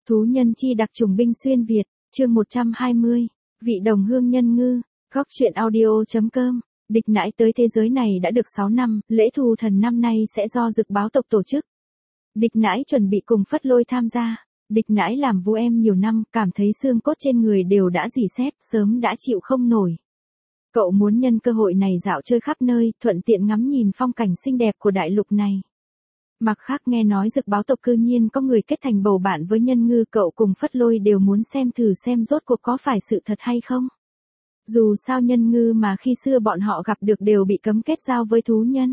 Thú nhân chi đặc trùng binh xuyên Việt, chương 120, vị đồng hương nhân ngư, góc truyện audio.com. Địch nãi tới thế giới này đã được 6 năm, lễ thù thần năm nay sẽ do Dực Báo tộc tổ chức. Địch nãi chuẩn bị cùng Phất Lôi tham gia. Địch nãi làm vú em nhiều năm, cảm thấy xương cốt trên người đều đã rỉ sét, sớm đã chịu không nổi. Cậu muốn nhân cơ hội này dạo chơi khắp nơi, thuận tiện ngắm nhìn phong cảnh xinh đẹp của đại lục này. Mặt khác nghe nói Dực Báo tộc cư nhiên có người kết thành bầu bạn với nhân ngư, cậu cùng Phất Lôi đều muốn xem thử xem rốt cuộc có phải sự thật hay không. Dù sao nhân ngư mà khi xưa bọn họ gặp được đều bị cấm kết giao với thú nhân.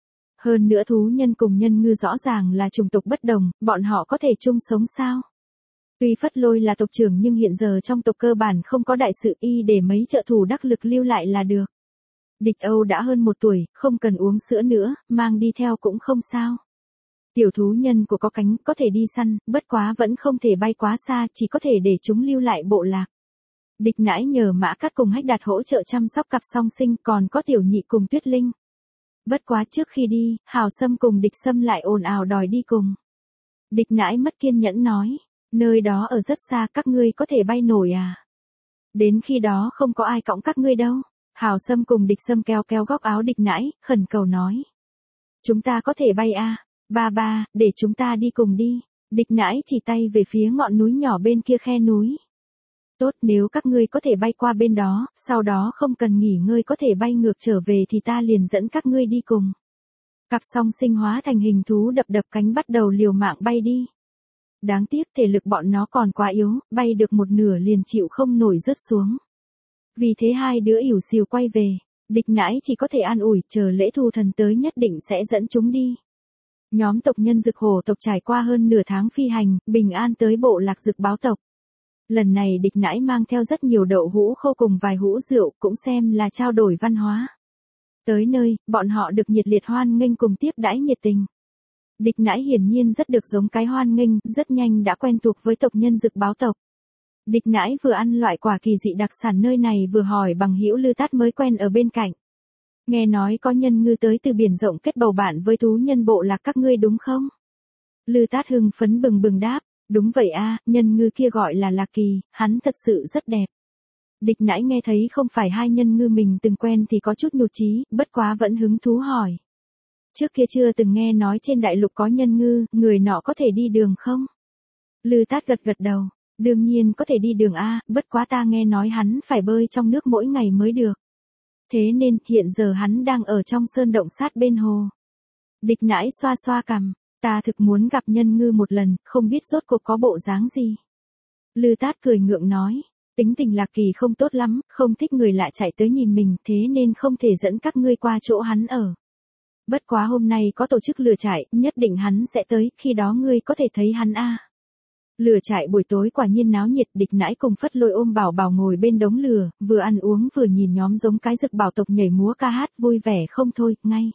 Hơn nữa thú nhân cùng nhân ngư rõ ràng là chủng tộc bất đồng, bọn họ có thể chung sống sao? Tuy Phất Lôi là tộc trưởng nhưng hiện giờ trong tộc cơ bản không có đại sự, y để mấy trợ thủ đắc lực lưu lại là được. Địch Âu đã hơn 1 tuổi, không cần uống sữa nữa, mang đi theo cũng không sao. Tiểu thú nhân của có cánh có thể đi săn, bất quá vẫn không thể bay quá xa, chỉ có thể để chúng lưu lại bộ lạc. Địch nãi nhờ Mã Cát cùng Hách Đạt hỗ trợ chăm sóc cặp song sinh, còn có Tiểu Nhị cùng Tuyết Linh. Bất quá trước khi đi, Hào Sâm cùng Địch Sâm lại ồn ào đòi đi cùng. Địch nãi mất kiên nhẫn nói, nơi đó ở rất xa, các ngươi có thể bay nổi à? Đến khi đó không có ai cõng các ngươi đâu. Hào Sâm cùng Địch Sâm kéo kéo góc áo địch nãi, khẩn cầu nói. Chúng ta có thể bay à? Ba, để chúng ta đi cùng đi. Địch nãi chỉ tay về phía ngọn núi nhỏ bên kia khe núi. Tốt, nếu các ngươi có thể bay qua bên đó, sau đó không cần nghỉ ngơi có thể bay ngược trở về thì ta liền dẫn các ngươi đi cùng. Cặp song sinh hóa thành hình thú đập cánh bắt đầu liều mạng bay đi. Đáng tiếc thể lực bọn nó còn quá yếu, bay được một nửa liền chịu không nổi rớt xuống. Vì thế hai đứa ỉu xìu quay về, địch nãi chỉ có thể an ủi chờ lễ thù thần tới nhất định sẽ dẫn chúng đi. Nhóm tộc nhân Dực Hổ tộc trải qua hơn nửa tháng phi hành, bình an tới bộ lạc Dực Báo tộc. Lần này địch nãi mang theo rất nhiều đậu hũ khô cùng vài hũ rượu, cũng xem là trao đổi văn hóa. Tới nơi, bọn họ được nhiệt liệt hoan nghênh cùng tiếp đãi nhiệt tình. Địch nãi hiển nhiên rất được giống cái hoan nghênh, rất nhanh đã quen thuộc với tộc nhân Dực Báo tộc. Địch nãi vừa ăn loại quả kỳ dị đặc sản nơi này vừa hỏi bằng hữu Lư Tát mới quen ở bên cạnh. Nghe nói có nhân ngư tới từ biển rộng kết bầu bạn với thú nhân bộ lạc các ngươi đúng không? Lư Tát hưng phấn bừng bừng đáp, đúng vậy a, nhân ngư kia gọi là Lạc Kỳ, hắn thật sự rất đẹp. Địch nãi nghe thấy không phải hai nhân ngư mình từng quen thì có chút nhụt chí, bất quá vẫn hứng thú hỏi. Trước kia chưa từng nghe nói trên đại lục có nhân ngư, người nọ có thể đi đường không? Lư Tát gật đầu, đương nhiên có thể đi đường a, bất quá ta nghe nói hắn phải bơi trong nước mỗi ngày mới được. Thế nên, hiện giờ hắn đang ở trong sơn động sát bên hồ. Địch nãi xoa xoa cằm, ta thực muốn gặp nhân ngư một lần, không biết rốt cuộc có bộ dáng gì. Lư Tát cười ngượng nói, tính tình Lạc Kỳ không tốt lắm, không thích người lạ chạy tới nhìn mình, thế nên không thể dẫn các ngươi qua chỗ hắn ở. Bất quá hôm nay có tổ chức lửa trại, nhất định hắn sẽ tới, khi đó ngươi có thể thấy hắn a. Lửa trại buổi tối quả nhiên náo nhiệt, địch nãi cùng Phất Lôi ôm Bảo Bảo ngồi bên đống lửa, vừa ăn uống vừa nhìn nhóm giống cái Dực Bảo tộc nhảy múa ca hát vui vẻ không thôi, ngay.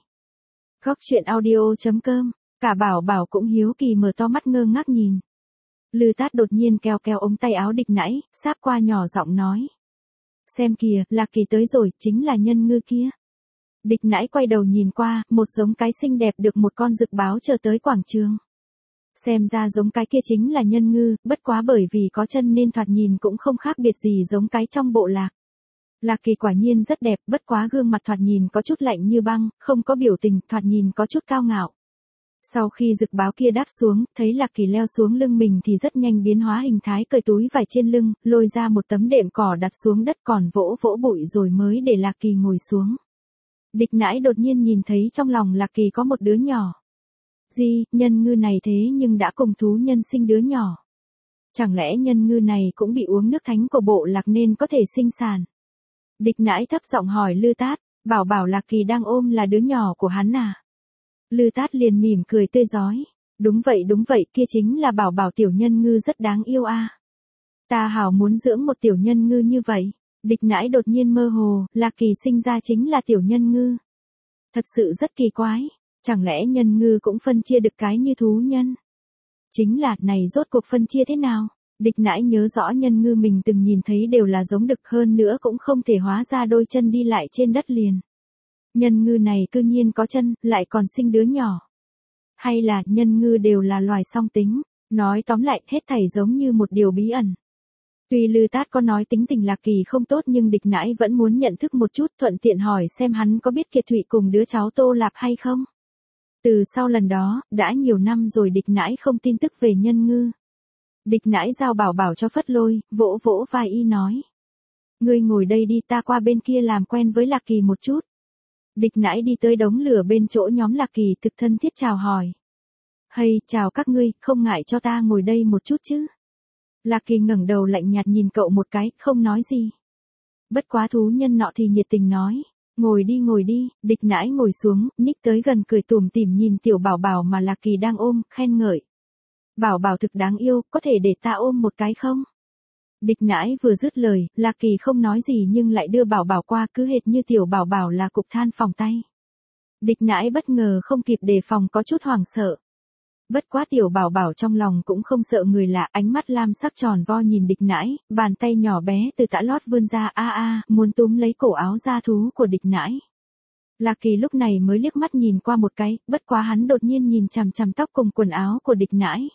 Góc truyện audio.com, cả Bảo Bảo cũng hiếu kỳ mở to mắt ngơ ngác nhìn. Lư Tát đột nhiên kéo ống tay áo địch nãi, sáp qua nhỏ giọng nói. Xem kìa, Lạc Kỳ tới rồi, chính là nhân ngư kia. Địch nãi quay đầu nhìn qua, một giống cái xinh đẹp được một con Dực Báo chờ tới quảng trường. Xem ra giống cái kia chính là nhân ngư, bất quá bởi vì có chân nên thoạt nhìn cũng không khác biệt gì giống cái trong bộ lạc. Lạc Kỳ quả nhiên rất đẹp, bất quá gương mặt thoạt nhìn có chút lạnh như băng, không có biểu tình, thoạt nhìn có chút cao ngạo. Sau khi Dực Báo kia đáp xuống, thấy Lạc Kỳ leo xuống lưng mình thì rất nhanh biến hóa hình thái, cởi túi vải trên lưng, lôi ra một tấm đệm cỏ đặt xuống đất còn vỗ bụi rồi mới để Lạc Kỳ ngồi xuống. Địch nãi đột nhiên nhìn thấy trong lòng Lạc Kỳ có một đứa nhỏ. Gì, nhân ngư này thế nhưng đã cùng thú nhân sinh đứa nhỏ. Chẳng lẽ nhân ngư này cũng bị uống nước thánh của bộ lạc nên có thể sinh sản? Địch nãi thấp giọng hỏi Lư Tát, bảo Lạc Kỳ đang ôm là đứa nhỏ của hắn à? Lư Tát liền mỉm cười tươi rói. Đúng vậy, kia chính là bảo tiểu nhân ngư rất đáng yêu a. Ta hảo muốn dưỡng một tiểu nhân ngư như vậy. Địch nãi đột nhiên mơ hồ, Lạc Kỳ sinh ra chính là tiểu nhân ngư. Thật sự rất kỳ quái. Chẳng lẽ nhân ngư cũng phân chia được cái như thú nhân? Chính là, này rốt cuộc phân chia thế nào? Địch nãi nhớ rõ nhân ngư mình từng nhìn thấy đều là giống đực, hơn nữa cũng không thể hóa ra đôi chân đi lại trên đất liền. Nhân ngư này cư nhiên có chân, lại còn sinh đứa nhỏ. Hay là, nhân ngư đều là loài song tính? Nói tóm lại, hết thảy giống như một điều bí ẩn. Tuy Lư Tát có nói tính tình Lạc Kỳ không tốt nhưng địch nãi vẫn muốn nhận thức một chút, thuận tiện hỏi xem hắn có biết Kiệt Thụy cùng đứa cháu Tô Lạp hay không. Từ sau lần đó, đã nhiều năm rồi địch nãi không tin tức về Nhân Ngư. Địch nãi giao bảo bảo cho Phất Lôi, vỗ vỗ vai y nói. Ngươi ngồi đây đi, ta qua bên kia làm quen với Lạc Kỳ một chút. Địch nãi đi tới đống lửa bên chỗ nhóm Lạc Kỳ thực thân thiết chào hỏi. Hay, chào các ngươi, không ngại cho ta ngồi đây một chút chứ. Lạc Kỳ ngẩng đầu lạnh nhạt nhìn cậu một cái, không nói gì. Bất quá thú nhân nọ thì nhiệt tình nói. Ngồi đi, địch nãi ngồi xuống, nhích tới gần cười tủm tỉm nhìn tiểu bảo bảo mà Lạc Kỳ đang ôm, khen ngợi. Bảo bảo thực đáng yêu, có thể để ta ôm một cái không? Địch nãi vừa dứt lời, Lạc Kỳ không nói gì nhưng lại đưa bảo bảo qua cứ hệt như tiểu bảo bảo là cục than phòng tay. Địch nãi bất ngờ không kịp đề phòng có chút hoảng sợ. Bất quá tiểu bảo bảo trong lòng cũng không sợ người lạ, ánh mắt lam sắc tròn vo nhìn địch nãi, bàn tay nhỏ bé từ tã lót vươn ra muốn túm lấy cổ áo da thú của địch nãi. Lạc Kỳ lúc này mới liếc mắt nhìn qua một cái, bất quá hắn đột nhiên nhìn chằm chằm tóc cùng quần áo của địch nãi.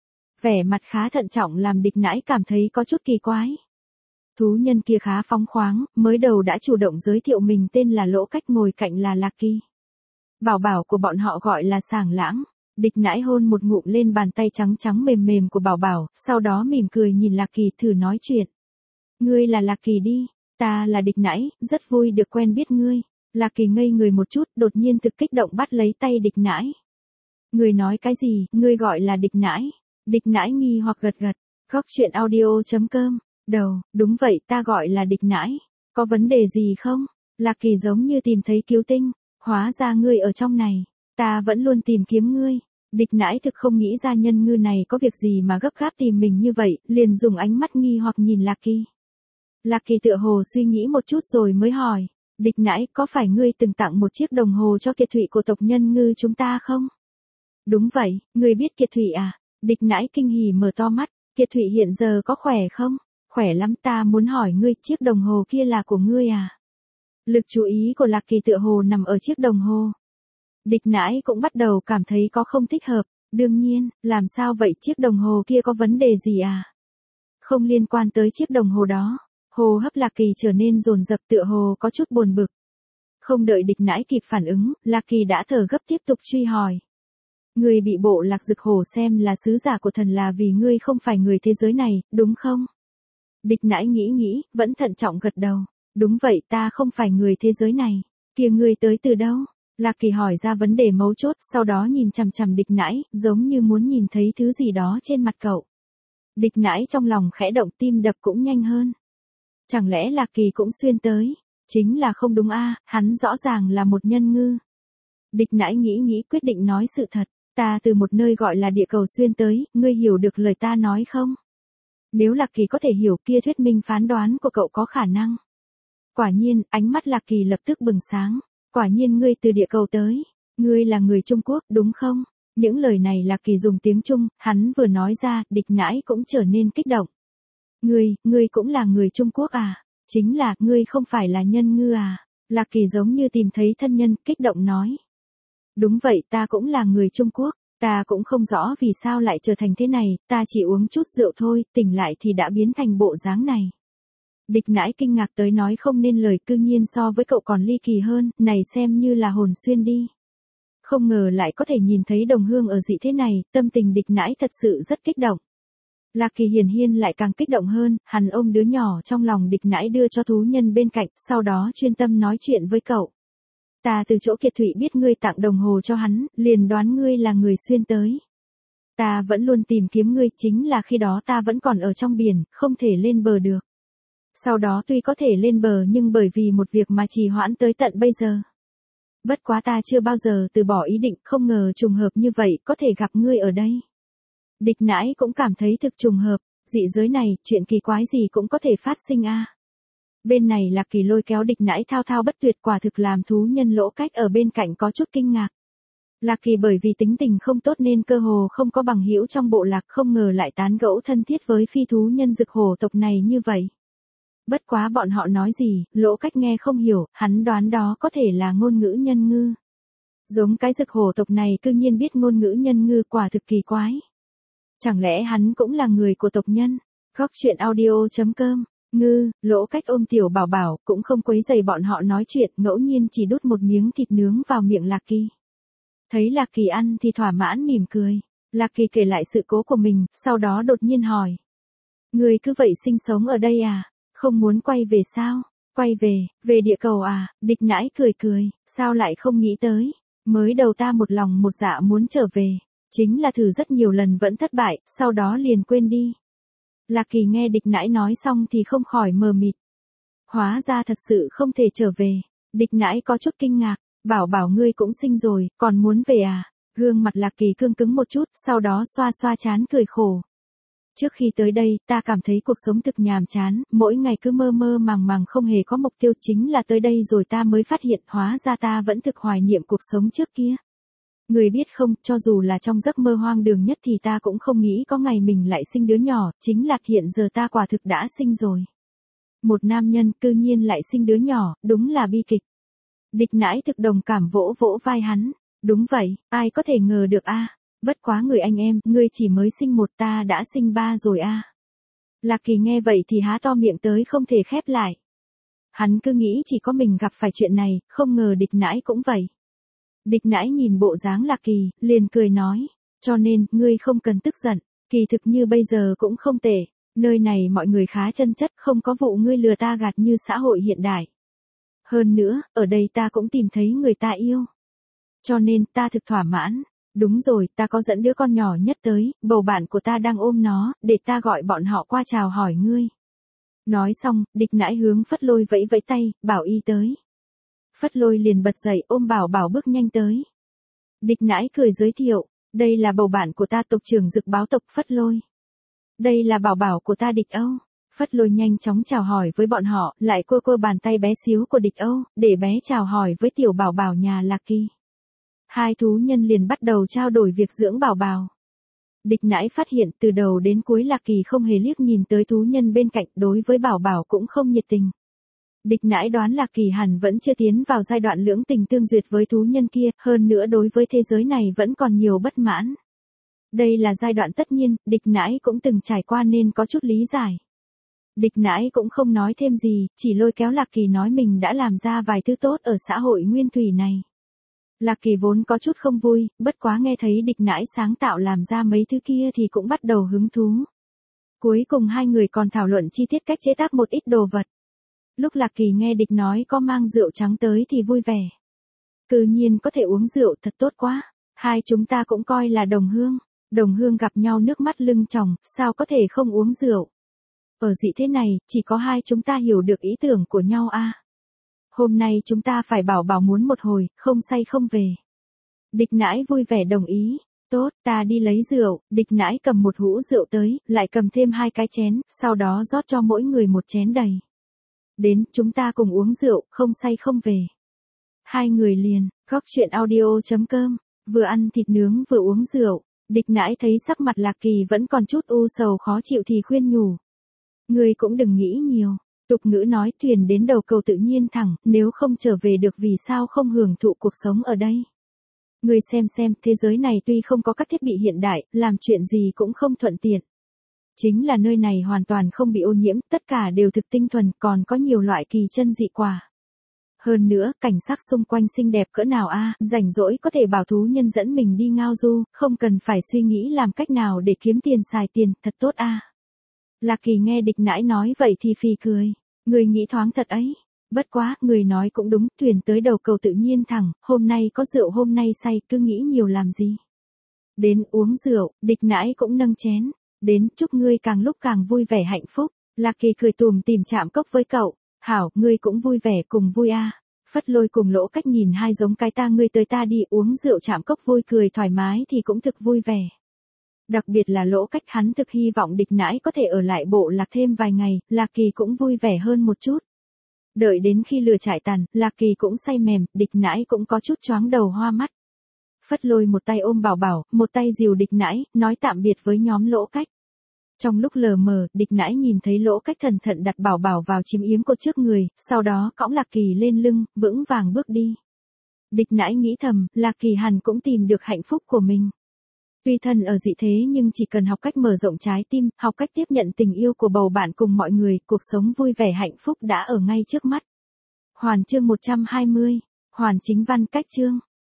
Vẻ mặt khá thận trọng làm địch nãi cảm thấy có chút kỳ quái. Thú nhân kia khá phóng khoáng, mới đầu đã chủ động giới thiệu mình tên là Lỗ Cách, ngồi cạnh là Lạc Kỳ. Bảo bảo của bọn họ gọi là Sảng Lãng. Địch nãi hôn một ngụm lên bàn tay trắng trắng mềm mềm của bảo bảo, sau đó mỉm cười nhìn Lạc Kỳ thử nói chuyện. Ngươi là Lạc Kỳ đi, ta là địch nãi, rất vui được quen biết ngươi. Lạc Kỳ ngây người một chút, đột nhiên thực kích động bắt lấy tay địch nãi. Ngươi nói cái gì, ngươi gọi là địch nãi? Địch nãi nghi hoặc gật gật. Góc truyện audio.com. Đầu, đúng vậy, ta gọi là địch nãi. Có vấn đề gì không? Lạc Kỳ giống như tìm thấy cứu tinh. Hóa ra ngươi ở trong này. Ta vẫn luôn tìm kiếm ngươi. Địch nãi thực không nghĩ ra Nhân Ngư này có việc gì mà gấp gáp tìm mình như vậy, liền dùng ánh mắt nghi hoặc nhìn Lạc Kỳ. Lạc Kỳ tựa hồ suy nghĩ một chút rồi mới hỏi. Địch nãi, có phải ngươi từng tặng một chiếc đồng hồ cho Kiệt Thụy của tộc Nhân Ngư chúng ta không? Đúng vậy, ngươi biết Kiệt Thụy à? Địch nãi kinh hỉ mở to mắt. Kiệt Thụy hiện giờ có khỏe không? Khỏe lắm, ta muốn hỏi ngươi, chiếc đồng hồ kia là của ngươi à? Lực chú ý của Lạc Kỳ tựa hồ nằm ở chiếc đồng hồ. Địch nãi cũng bắt đầu cảm thấy có không thích hợp. Đương nhiên, làm sao vậy, chiếc đồng hồ kia có vấn đề gì à? Không liên quan tới chiếc đồng hồ đó. Hô hấp Lạc Kỳ trở nên dồn dập, tựa hồ có chút buồn bực. Không đợi địch nãi kịp phản ứng, Lạc Kỳ đã thở gấp tiếp tục truy hỏi. Ngươi bị bộ lạc Dực Hổ xem là sứ giả của thần là vì ngươi không phải người thế giới này, đúng không? Địch nãi nghĩ, vẫn thận trọng gật đầu. Đúng vậy, ta không phải người thế giới này. Kìa, ngươi tới từ đâu? Lạc Kỳ hỏi ra vấn đề mấu chốt, sau đó nhìn chằm chằm địch nãi, giống như muốn nhìn thấy thứ gì đó trên mặt cậu. Địch nãi trong lòng khẽ động, tim đập cũng nhanh hơn. Chẳng lẽ Lạc Kỳ cũng xuyên tới? Chính là không đúng a, hắn rõ ràng là một nhân ngư. Địch nãi nghĩ quyết định nói sự thật. Ta từ một nơi gọi là địa cầu xuyên tới, ngươi hiểu được lời ta nói không? Nếu Lạc Kỳ có thể hiểu kia thuyết minh phán đoán của cậu có khả năng. Quả nhiên, ánh mắt Lạc Kỳ lập tức bừng sáng. Quả nhiên ngươi từ địa cầu tới. Ngươi là người Trung Quốc, đúng không? Những lời này Lạc Kỳ dùng tiếng Trung, hắn vừa nói ra, địch nãi cũng trở nên kích động. Ngươi cũng là người Trung Quốc à? Chính là, ngươi không phải là nhân ngư à? Lạc Kỳ giống như tìm thấy thân nhân, kích động nói. Đúng vậy, ta cũng là người Trung Quốc. Ta cũng không rõ vì sao lại trở thành thế này, ta chỉ uống chút rượu thôi, tỉnh lại thì đã biến thành bộ dáng này. Địch nãi kinh ngạc tới nói không nên lời, cư nhiên so với cậu còn ly kỳ hơn, này xem như là hồn xuyên đi. Không ngờ lại có thể nhìn thấy đồng hương ở dị thế này, tâm tình địch nãi thật sự rất kích động. Lạc Kỳ hiển lại càng kích động hơn, hắn ôm đứa nhỏ trong lòng địch nãi đưa cho thú nhân bên cạnh, sau đó chuyên tâm nói chuyện với cậu. Ta từ chỗ Kiệt Thụy biết ngươi tặng đồng hồ cho hắn, liền đoán ngươi là người xuyên tới. Ta vẫn luôn tìm kiếm ngươi, chính là khi đó ta vẫn còn ở trong biển, không thể lên bờ được. Sau đó tuy có thể lên bờ nhưng bởi vì một việc mà trì hoãn tới tận bây giờ. Bất quá ta chưa bao giờ từ bỏ ý định, không ngờ trùng hợp như vậy có thể gặp ngươi ở đây. Địch nãi cũng cảm thấy thực trùng hợp, dị giới này, chuyện kỳ quái gì cũng có thể phát sinh a. Bên này Lạc Kỳ lôi kéo địch nãi thao thao bất tuyệt, quả thực làm thú nhân Lỗ Cách ở bên cạnh có chút kinh ngạc. Lạc Kỳ bởi vì tính tình không tốt nên cơ hồ không có bằng hữu trong bộ lạc, không ngờ lại tán gẫu thân thiết với phi thú nhân Dực Hổ tộc này như vậy. Bất quá bọn họ nói gì, Lỗ Cách nghe không hiểu, hắn đoán đó có thể là ngôn ngữ nhân ngư. Giống cái Dực Hổ tộc này cư nhiên biết ngôn ngữ nhân ngư, quả thực kỳ quái. Chẳng lẽ hắn cũng là người của tộc nhân? Góc truyện audio.com. Ngư, Lỗ Cách ôm tiểu bảo bảo, cũng không quấy rầy bọn họ nói chuyện, ngẫu nhiên chỉ đút một miếng thịt nướng vào miệng Lạc Kỳ. Thấy Lạc Kỳ ăn thì thỏa mãn mỉm cười. Lạc Kỳ kể lại sự cố của mình, sau đó đột nhiên hỏi. Người cứ vậy sinh sống ở đây à? Không muốn quay về sao? Quay về địa cầu à? Địch Nãi cười cười, sao lại không nghĩ tới? Mới đầu ta một lòng một dạ muốn trở về. Chính là thử rất nhiều lần vẫn thất bại, sau đó liền quên đi. Lạc Kỳ nghe Địch Nãi nói xong thì không khỏi mờ mịt. Hóa ra thật sự không thể trở về. Địch Nãi có chút kinh ngạc, bảo bảo ngươi cũng sinh rồi, còn muốn về à? Gương mặt Lạc Kỳ cương cứng một chút, sau đó xoa xoa trán cười khổ. Trước khi tới đây, ta cảm thấy cuộc sống thực nhàm chán, mỗi ngày cứ mơ mơ màng màng không hề có mục tiêu, chính là tới đây rồi ta mới phát hiện hóa ra ta vẫn thực hoài niệm cuộc sống trước kia. Người biết không, cho dù là trong giấc mơ hoang đường nhất thì ta cũng không nghĩ có ngày mình lại sinh đứa nhỏ, chính là hiện giờ ta quả thực đã sinh rồi. Một nam nhân cư nhiên lại sinh đứa nhỏ, đúng là bi kịch. Địch Nãi thực đồng cảm vỗ vỗ vai hắn. Đúng vậy, ai có thể ngờ được a? Bất quá người anh em, ngươi chỉ mới sinh một, ta đã sinh ba rồi a. Lạc Kỳ nghe vậy thì há to miệng tới không thể khép lại. Hắn cứ nghĩ chỉ có mình gặp phải chuyện này, không ngờ Địch Nãi cũng vậy. Địch Nãi nhìn bộ dáng Lạc Kỳ, liền cười nói, cho nên, ngươi không cần tức giận, kỳ thực như bây giờ cũng không tệ, nơi này mọi người khá chân chất, không có vụ ngươi lừa ta gạt như xã hội hiện đại. Hơn nữa, ở đây ta cũng tìm thấy người ta yêu. Cho nên, ta thực thỏa mãn. Đúng rồi, ta có dẫn đứa con nhỏ nhất tới, bầu bạn của ta đang ôm nó, để ta gọi bọn họ qua chào hỏi ngươi. Nói xong, Địch Nãi hướng Phất Lôi vẫy vẫy tay, bảo y tới. Phất Lôi liền bật dậy ôm bảo bảo bước nhanh tới. Địch Nãi cười giới thiệu, đây là bầu bạn của ta tộc trưởng Dực Báo tộc Phất Lôi. Đây là bảo bảo của ta Địch Âu. Phất Lôi nhanh chóng chào hỏi với bọn họ, lại cua cua bàn tay bé xíu của Địch Âu, để bé chào hỏi với tiểu bảo bảo nhà Lạc Kỳ. Hai thú nhân liền bắt đầu trao đổi việc dưỡng bảo bảo. Địch Nãi phát hiện từ đầu đến cuối Lạc Kỳ không hề liếc nhìn tới thú nhân bên cạnh, đối với bảo bảo cũng không nhiệt tình. Địch Nãi đoán Lạc Kỳ hẳn vẫn chưa tiến vào giai đoạn lưỡng tình tương duyệt với thú nhân kia, hơn nữa đối với thế giới này vẫn còn nhiều bất mãn. Đây là giai đoạn tất nhiên, Địch Nãi cũng từng trải qua nên có chút lý giải. Địch Nãi cũng không nói thêm gì, chỉ lôi kéo Lạc Kỳ nói mình đã làm ra vài thứ tốt ở xã hội nguyên thủy này. Lạc Kỳ vốn có chút không vui, bất quá nghe thấy Địch Nãi sáng tạo làm ra mấy thứ kia thì cũng bắt đầu hứng thú. Cuối cùng hai người còn thảo luận chi tiết cách chế tác một ít đồ vật. Lúc Lạc Kỳ nghe Địch nói có mang rượu trắng tới thì vui vẻ. Cư nhiên có thể uống rượu thật tốt quá, hai chúng ta cũng coi là đồng hương gặp nhau nước mắt lưng tròng, sao có thể không uống rượu. Ở dị thế này, chỉ có hai chúng ta hiểu được ý tưởng của nhau a. Hôm nay chúng ta phải bảo bảo muốn một hồi, không say không về. Địch Nãi vui vẻ đồng ý. Tốt, ta đi lấy rượu. Địch Nãi cầm một hũ rượu tới, lại cầm thêm 2 cái chén, sau đó rót cho mỗi người một chén đầy. Đến, chúng ta cùng uống rượu, không say không về. Hai người liền, góc truyện audio.com, vừa ăn thịt nướng vừa uống rượu. Địch Nãi thấy sắc mặt Lạc Kỳ vẫn còn chút u sầu khó chịu thì khuyên nhủ. Người cũng đừng nghĩ nhiều. Tục ngữ nói thuyền đến đầu cầu tự nhiên thẳng, nếu không trở về được vì sao không hưởng thụ cuộc sống ở đây. Người xem, thế giới này tuy không có các thiết bị hiện đại, làm chuyện gì cũng không thuận tiện. Chính là nơi này hoàn toàn không bị ô nhiễm, tất cả đều thực tinh thuần, còn có nhiều loại kỳ chân dị quả. Hơn nữa, cảnh sắc xung quanh xinh đẹp cỡ nào a, rảnh rỗi có thể bảo thú nhân dẫn mình đi ngao du, không cần phải suy nghĩ làm cách nào để kiếm tiền xài tiền, thật tốt a. Lạc Kỳ nghe Địch Nãi nói vậy thì phì cười. Người nghĩ thoáng thật ấy. Bất quá, người nói cũng đúng, thuyền tới đầu cầu tự nhiên thẳng, hôm nay có rượu hôm nay say, cứ nghĩ nhiều làm gì. Đến uống rượu, Địch Nãi cũng nâng chén. Đến, chúc ngươi càng lúc càng vui vẻ hạnh phúc. Lạc Kỳ cười tùm tìm chạm cốc với cậu. Hảo, ngươi cũng vui vẻ cùng vui a. Phất Lôi cùng Lỗ Cách nhìn hai giống cái ta ngươi tới ta đi uống rượu chạm cốc vui cười thoải mái thì cũng thực vui vẻ. Đặc biệt là Lỗ Cách hắn thực hy vọng Địch Nãi có thể ở lại bộ lạc thêm vài ngày, Lạc Kỳ cũng vui vẻ hơn một chút. Đợi đến khi lửa trại tàn, Lạc Kỳ cũng say mềm, Địch Nãi cũng có chút choáng đầu hoa mắt. Phất Lôi một tay ôm bảo bảo, một tay dìu Địch Nãi, nói tạm biệt với nhóm Lỗ Cách. Trong lúc lờ mờ, Địch Nãi nhìn thấy Lỗ Cách thần thận đặt bảo bảo vào chim yếm cột trước người, sau đó cõng Lạc Kỳ lên lưng, vững vàng bước đi. Địch Nãi nghĩ thầm, Lạc Kỳ hẳn cũng tìm được hạnh phúc của mình. Tuy thân ở dị thế nhưng chỉ cần học cách mở rộng trái tim, học cách tiếp nhận tình yêu của bầu bạn cùng mọi người, cuộc sống vui vẻ hạnh phúc đã ở ngay trước mắt. Hoàn chương 120. Hoàn chính văn cách chương.